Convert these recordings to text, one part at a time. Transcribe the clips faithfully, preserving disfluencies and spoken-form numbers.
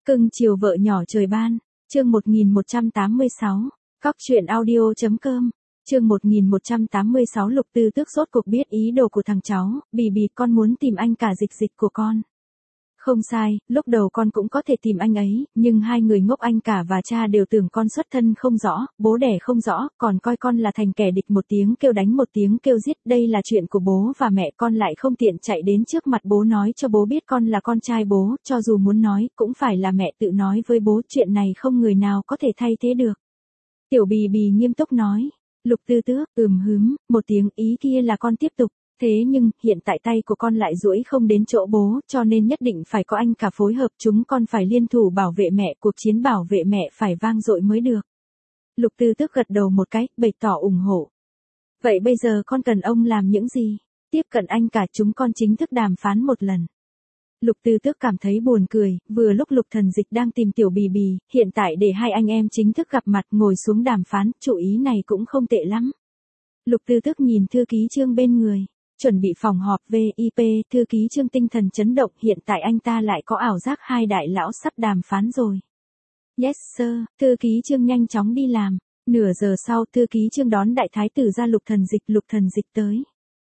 Cưng chiều vợ nhỏ trời ban, chương một nghìn một trăm tám mươi sáu, cóc truyện audio.com, chương một nghìn một trăm tám mươi sáu Lục Tư Tước rốt cuộc biết ý đồ của thằng cháu, bì bì con muốn tìm anh cả dịch dịch của con. Không sai, lúc đầu con cũng có thể tìm anh ấy, nhưng hai người ngốc anh cả và cha đều tưởng con xuất thân không rõ, bố đẻ không rõ, còn coi con là thành kẻ địch, một tiếng kêu đánh một tiếng kêu giết, đây là chuyện của bố và mẹ, con lại không tiện chạy đến trước mặt bố nói cho bố biết con là con trai bố, cho dù muốn nói, cũng phải là mẹ tự nói với bố, chuyện này không người nào có thể thay thế được. Tiểu bì bì nghiêm túc nói. Lục Tư Tước, ừm hứm, một tiếng, ý kia là con tiếp tục. Thế nhưng, hiện tại tay của con lại duỗi không đến chỗ bố, cho nên nhất định phải có anh cả phối hợp, chúng con phải liên thủ bảo vệ mẹ, cuộc chiến bảo vệ mẹ phải vang dội mới được. Lục Tư Tước gật đầu một cái, bày tỏ ủng hộ. Vậy bây giờ con cần ông làm những gì? Tiếp cận anh cả, chúng con chính thức đàm phán một lần. Lục Tư Tước cảm thấy buồn cười, vừa lúc Lục Thần Dịch đang tìm tiểu bì bì, hiện tại để hai anh em chính thức gặp mặt ngồi xuống đàm phán, chủ ý này cũng không tệ lắm. Lục Tư Tước nhìn thư ký Trương bên người. Chuẩn bị phòng họp vê i pê, thư ký Trương tinh thần chấn động, hiện tại anh ta lại có ảo giác hai đại lão sắp đàm phán rồi. Yes sir, thư ký Trương nhanh chóng đi làm. Nửa giờ sau, thư ký Trương đón đại thái tử ra Lục Thần Dịch, Lục Thần Dịch tới.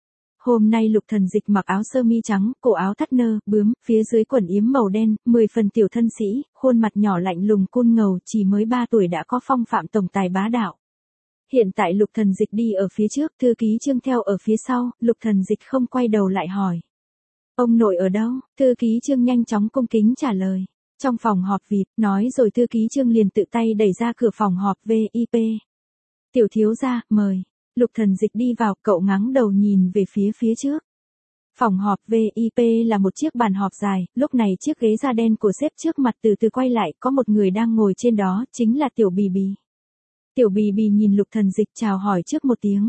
Hôm nay Lục Thần Dịch mặc áo sơ mi trắng, cổ áo thắt nơ, bướm, phía dưới quần yếm màu đen, mười phần tiểu thân sĩ, khuôn mặt nhỏ lạnh lùng côn ngầu, chỉ mới ba tuổi đã có phong phạm tổng tài bá đạo. Hiện tại Lục Thần Dịch đi ở phía trước, thư ký Trương theo ở phía sau, Lục Thần Dịch không quay đầu lại hỏi. Ông nội ở đâu? Thư ký Trương nhanh chóng cung kính trả lời. Trong phòng họp vịt, nói rồi thư ký Trương liền tự tay đẩy ra cửa phòng họp vê i pê. Tiểu thiếu gia, mời. Lục Thần Dịch đi vào, cậu ngáng đầu nhìn về phía phía trước. Phòng họp vê i pê là một chiếc bàn họp dài, lúc này chiếc ghế da đen của sếp trước mặt từ từ quay lại, có một người đang ngồi trên đó, chính là tiểu bì bì. Tiểu bì bì nhìn Lục Thần Dịch chào hỏi trước một tiếng.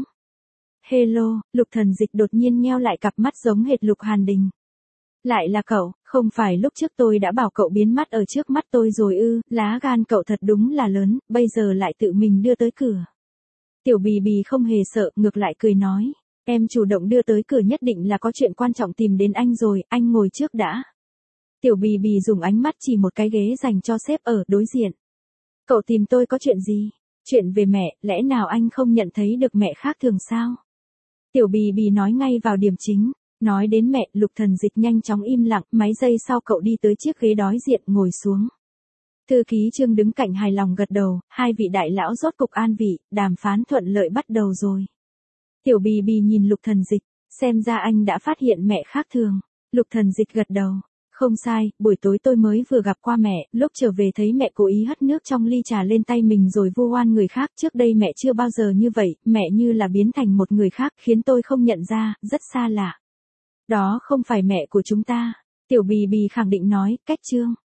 Hello, Lục Thần Dịch đột nhiên nheo lại cặp mắt giống hệt Lục Hàn Đình. Lại là cậu, không phải lúc trước tôi đã bảo cậu biến mất ở trước mắt tôi rồi ư, lá gan cậu thật đúng là lớn, bây giờ lại tự mình đưa tới cửa. Tiểu bì bì không hề sợ, ngược lại cười nói. Em chủ động đưa tới cửa nhất định là có chuyện quan trọng tìm đến anh rồi, anh ngồi trước đã. Tiểu bì bì dùng ánh mắt chỉ một cái ghế dành cho sếp ở đối diện. Cậu tìm tôi có chuyện gì? Chuyện về mẹ, lẽ nào anh không nhận thấy được mẹ khác thường sao? Tiểu bì bì nói ngay vào điểm chính. Nói đến mẹ, Lục Thần Dịch nhanh chóng im lặng, mấy giây sau cậu đi tới chiếc ghế đối diện, ngồi xuống. Thư ký Trương đứng cạnh hài lòng gật đầu, hai vị đại lão rốt cục an vị, đàm phán thuận lợi bắt đầu rồi. Tiểu bì bì nhìn Lục Thần Dịch, xem ra anh đã phát hiện mẹ khác thường. Lục Thần Dịch gật đầu. Không sai, buổi tối tôi mới vừa gặp qua mẹ, lúc trở về thấy mẹ cố ý hất nước trong ly trà lên tay mình rồi vu oan người khác, trước đây mẹ chưa bao giờ như vậy, mẹ như là biến thành một người khác, khiến tôi không nhận ra, rất xa lạ. Đó không phải mẹ của chúng ta, Tiểu bì bì khẳng định nói, cách Trương.